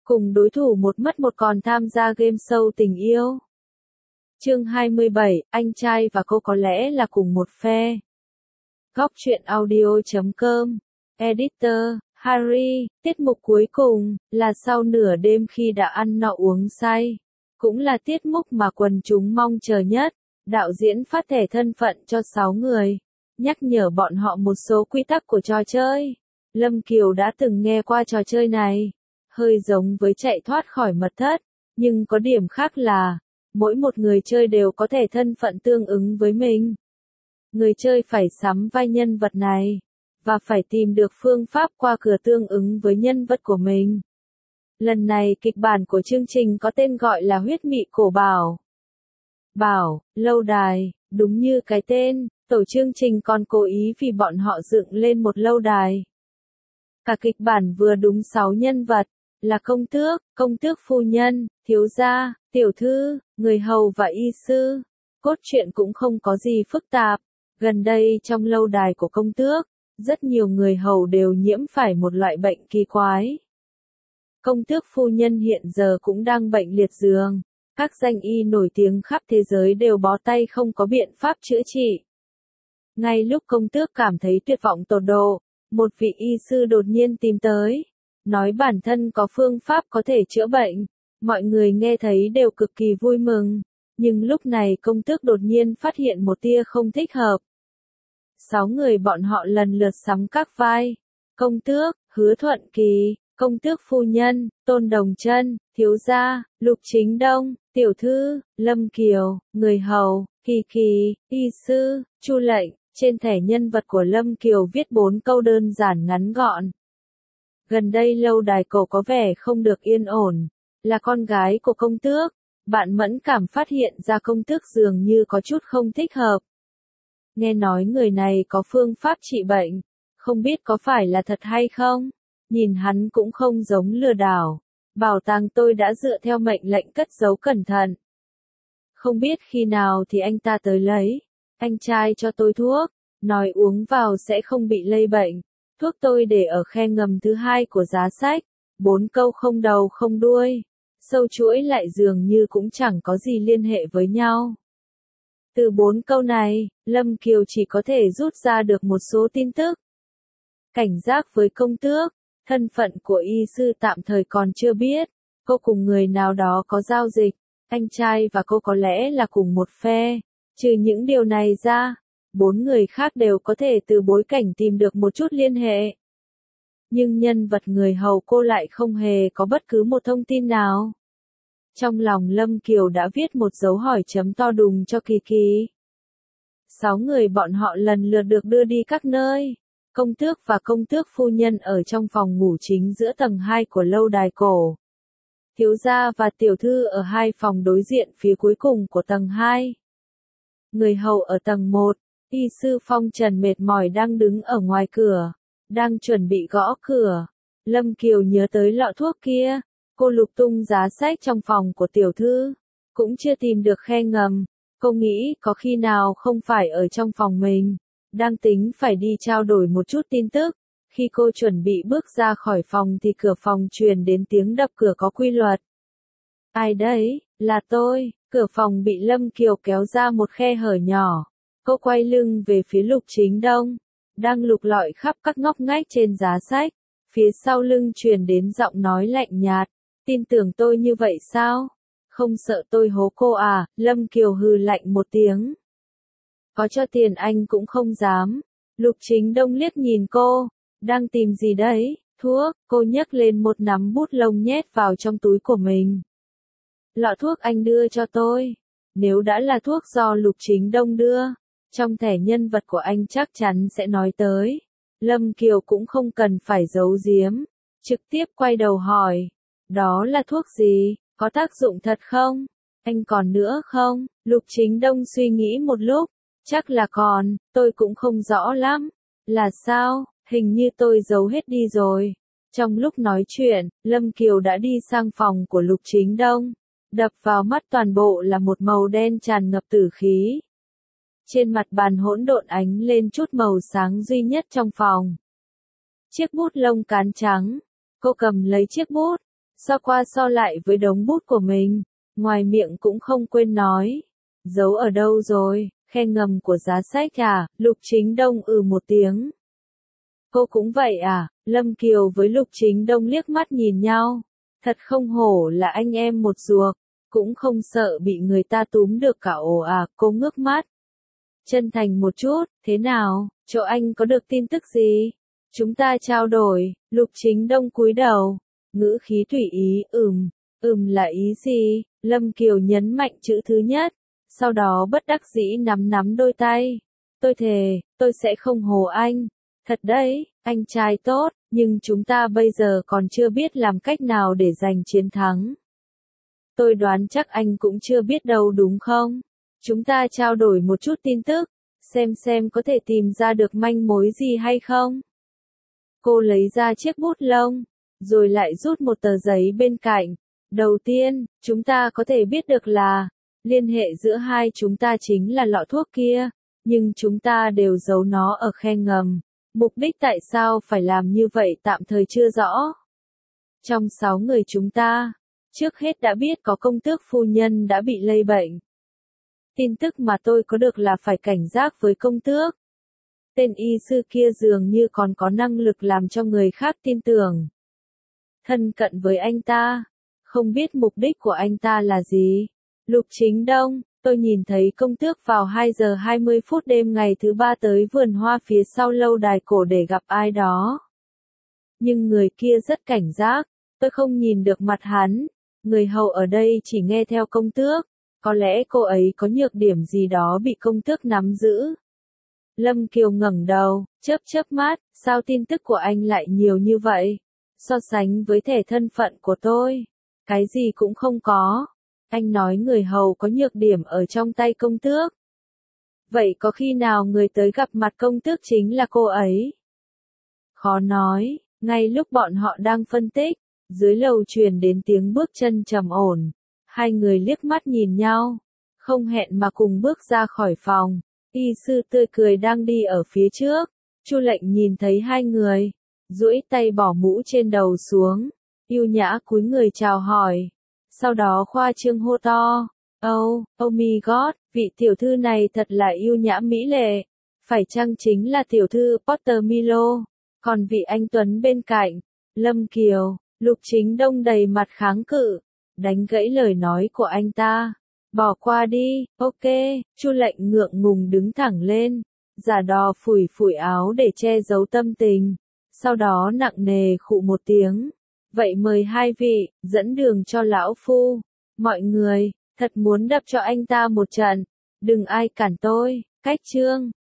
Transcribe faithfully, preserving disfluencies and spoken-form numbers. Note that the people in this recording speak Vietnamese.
Cùng đối thủ một mất một còn tham gia game show tình yêu. Chương hai mươi bảy, anh trai và cô có lẽ là cùng một phe. Góc truyện audio chấm com. Editor, Harry, tiết mục cuối cùng, là sau nửa đêm khi đã ăn no uống say. Cũng là tiết mục mà quần chúng mong chờ nhất. Đạo diễn phát thẻ thân phận cho sáu người. Nhắc nhở bọn họ một số quy tắc của trò chơi. Lâm Kiều đã từng nghe qua trò chơi này. Hơi giống với chạy thoát khỏi mật thất, nhưng có điểm khác là, mỗi một người chơi đều có thể thân phận tương ứng với mình. Người chơi phải sắm vai nhân vật này, và phải tìm được phương pháp qua cửa tương ứng với nhân vật của mình. Lần này kịch bản của chương trình có tên gọi là Huyết Mị Cổ Bảo. Bảo, lâu đài, đúng như cái tên, tổ chương trình còn cố ý vì bọn họ dựng lên một lâu đài. Cả kịch bản vừa đúng sáu nhân vật, là công tước, công tước phu nhân, thiếu gia, tiểu thư, người hầu và y sư. Cốt truyện cũng không có gì phức tạp. Gần đây trong lâu đài của công tước, rất nhiều người hầu đều nhiễm phải một loại bệnh kỳ quái. Công tước phu nhân hiện giờ cũng đang bệnh liệt giường. Các danh y nổi tiếng khắp thế giới đều bó tay không có biện pháp chữa trị. Ngay lúc công tước cảm thấy tuyệt vọng tột độ, một vị y sư đột nhiên tìm tới. Nói bản thân có phương pháp có thể chữa bệnh, mọi người nghe thấy đều cực kỳ vui mừng, nhưng lúc này công tước đột nhiên phát hiện một tia không thích hợp. Sáu người bọn họ lần lượt sắm các vai, công tước, Hứa Thuận Kỳ, công tước phu nhân, Tôn Đồng Chân, thiếu gia, Lục Chính Đông, tiểu thư, Lâm Kiều, người hầu, Kỳ Kỳ, y sư, Chu Lệnh. Trên thẻ nhân vật của Lâm Kiều viết bốn câu đơn giản ngắn gọn. Gần đây lâu đài cổ có vẻ không được yên ổn, là con gái của công tước, bạn mẫn cảm phát hiện ra công tước dường như có chút không thích hợp. Nghe nói người này có phương pháp trị bệnh, không biết có phải là thật hay không, nhìn hắn cũng không giống lừa đảo, bảo tàng tôi đã dựa theo mệnh lệnh cất giấu cẩn thận. Không biết khi nào thì anh ta tới lấy, anh trai cho tôi thuốc, nói uống vào sẽ không bị lây bệnh. Thuốc tôi để ở khe ngầm thứ hai của giá sách, bốn câu không đầu không đuôi, sâu chuỗi lại dường như cũng chẳng có gì liên hệ với nhau. Từ bốn câu này, Lâm Kiều chỉ có thể rút ra được một số tin tức. Cảnh giác với công tước, thân phận của y sư tạm thời còn chưa biết, cô cùng người nào đó có giao dịch, anh trai và cô có lẽ là cùng một phe, trừ những điều này ra. Bốn người khác đều có thể từ bối cảnh tìm được một chút liên hệ. Nhưng nhân vật người hầu cô lại không hề có bất cứ một thông tin nào. Trong lòng Lâm Kiều đã viết một dấu hỏi chấm to đùng cho Kỳ Kỳ. Sáu người bọn họ lần lượt được đưa đi các nơi. Công tước và công tước phu nhân ở trong phòng ngủ chính giữa tầng hai của lâu đài cổ. Thiếu gia và tiểu thư ở hai phòng đối diện phía cuối cùng của tầng hai. Người hầu ở tầng một. Y sư Phong Trần mệt mỏi đang đứng ở ngoài cửa, đang chuẩn bị gõ cửa. Lâm Kiều nhớ tới lọ thuốc kia, cô lục tung giá sách trong phòng của tiểu thư, cũng chưa tìm được khe ngầm. Cô nghĩ có khi nào không phải ở trong phòng mình, đang tính phải đi trao đổi một chút tin tức. Khi cô chuẩn bị bước ra khỏi phòng thì cửa phòng truyền đến tiếng đập cửa có quy luật. Ai đấy, là tôi, cửa phòng bị Lâm Kiều kéo ra một khe hở nhỏ. Cô quay lưng về phía Lục Chính Đông, đang lục lọi khắp các ngóc ngách trên giá sách, phía sau lưng truyền đến giọng nói lạnh nhạt, tin tưởng tôi như vậy sao? Không sợ tôi hố cô à? Lâm Kiều hừ lạnh một tiếng. Có cho tiền anh cũng không dám. Lục Chính Đông liếc nhìn cô, đang tìm gì đấy? Thuốc, cô nhấc lên một nắm bút lông nhét vào trong túi của mình. Lọ thuốc anh đưa cho tôi. Nếu đã là thuốc do Lục Chính Đông đưa, trong thẻ nhân vật của anh chắc chắn sẽ nói tới. Lâm Kiều cũng không cần phải giấu giếm, trực tiếp quay đầu hỏi. Đó là thuốc gì, có tác dụng thật không? Anh còn nữa không? Lục Chính Đông suy nghĩ một lúc, chắc là còn, tôi cũng không rõ lắm. Là sao, hình như tôi giấu hết đi rồi. Trong lúc nói chuyện, Lâm Kiều đã đi sang phòng của Lục Chính Đông. Đập vào mắt toàn bộ là một màu đen tràn ngập tử khí. Trên mặt bàn hỗn độn ánh lên chút màu sáng duy nhất trong phòng. Chiếc bút lông cán trắng. Cô cầm lấy chiếc bút, so qua so lại với đống bút của mình, ngoài miệng cũng không quên nói. Giấu ở đâu rồi, khe ngầm của giá sách à, Lục Chính Đông ừ một tiếng. Cô cũng vậy à, Lâm Kiều với Lục Chính Đông liếc mắt nhìn nhau. Thật không hổ là anh em một ruột, cũng không sợ bị người ta túm được cả ổ à, cô ngước mắt. Chân thành một chút, thế nào, chỗ anh có được tin tức gì? Chúng ta trao đổi, Lục Chính Đông cúi đầu, ngữ khí tùy ý, ừm, ừm là ý gì? Lâm Kiều nhấn mạnh chữ thứ nhất, sau đó bất đắc dĩ nắm nắm đôi tay. Tôi thề, tôi sẽ không hồ anh. Thật đấy, anh trai tốt, nhưng chúng ta bây giờ còn chưa biết làm cách nào để giành chiến thắng. Tôi đoán chắc anh cũng chưa biết đâu đúng không? Chúng ta trao đổi một chút tin tức, xem xem có thể tìm ra được manh mối gì hay không. Cô lấy ra chiếc bút lông, rồi lại rút một tờ giấy bên cạnh. Đầu tiên, chúng ta có thể biết được là, liên hệ giữa hai chúng ta chính là lọ thuốc kia, nhưng chúng ta đều giấu nó ở khe ngầm. Mục đích tại sao phải làm như vậy tạm thời chưa rõ. Trong sáu người chúng ta, trước hết đã biết có công tước phu nhân đã bị lây bệnh. Tin tức mà tôi có được là phải cảnh giác với công tước. Tên y sư kia dường như còn có năng lực làm cho người khác tin tưởng. Thân cận với anh ta, không biết mục đích của anh ta là gì. Lục Chính Đông, tôi nhìn thấy công tước vào hai giờ hai mươi phút đêm ngày thứ ba tới vườn hoa phía sau lâu đài cổ để gặp ai đó. Nhưng người kia rất cảnh giác, tôi không nhìn được mặt hắn. Người hầu ở đây chỉ nghe theo công tước, có lẽ cô ấy có nhược điểm gì đó bị công tước nắm giữ. Lâm Kiều ngẩng đầu, chớp chớp mắt, sao tin tức của anh lại nhiều như vậy? So sánh với thẻ thân phận của tôi, cái gì cũng không có. Anh nói người hầu có nhược điểm ở trong tay công tước. Vậy có khi nào người tới gặp mặt công tước chính là cô ấy? Khó nói, ngay lúc bọn họ đang phân tích, dưới lầu truyền đến tiếng bước chân trầm ổn. Hai người liếc mắt nhìn nhau, không hẹn mà cùng bước ra khỏi phòng. Y sư tươi cười đang đi ở phía trước. Chu Lệnh nhìn thấy hai người, duỗi tay bỏ mũ trên đầu xuống, yêu nhã cúi người chào hỏi. Sau đó khoa trương hô to, oh, oh my god, vị tiểu thư này thật là yêu nhã mỹ lệ. Phải chăng chính là tiểu thư Potter Milo? Còn vị anh Tuấn bên cạnh, Lâm Kiều, Lục Chính Đông đầy mặt kháng cự, đánh gãy lời nói của anh ta. Bỏ qua đi, ok, Chu Lệnh ngượng ngùng đứng thẳng lên, giả đò phủi phủi áo để che giấu tâm tình, sau đó nặng nề khụ một tiếng. Vậy mời hai vị, dẫn đường cho lão phu. Mọi người, thật muốn đập cho anh ta một trận, đừng ai cản tôi, cách chương.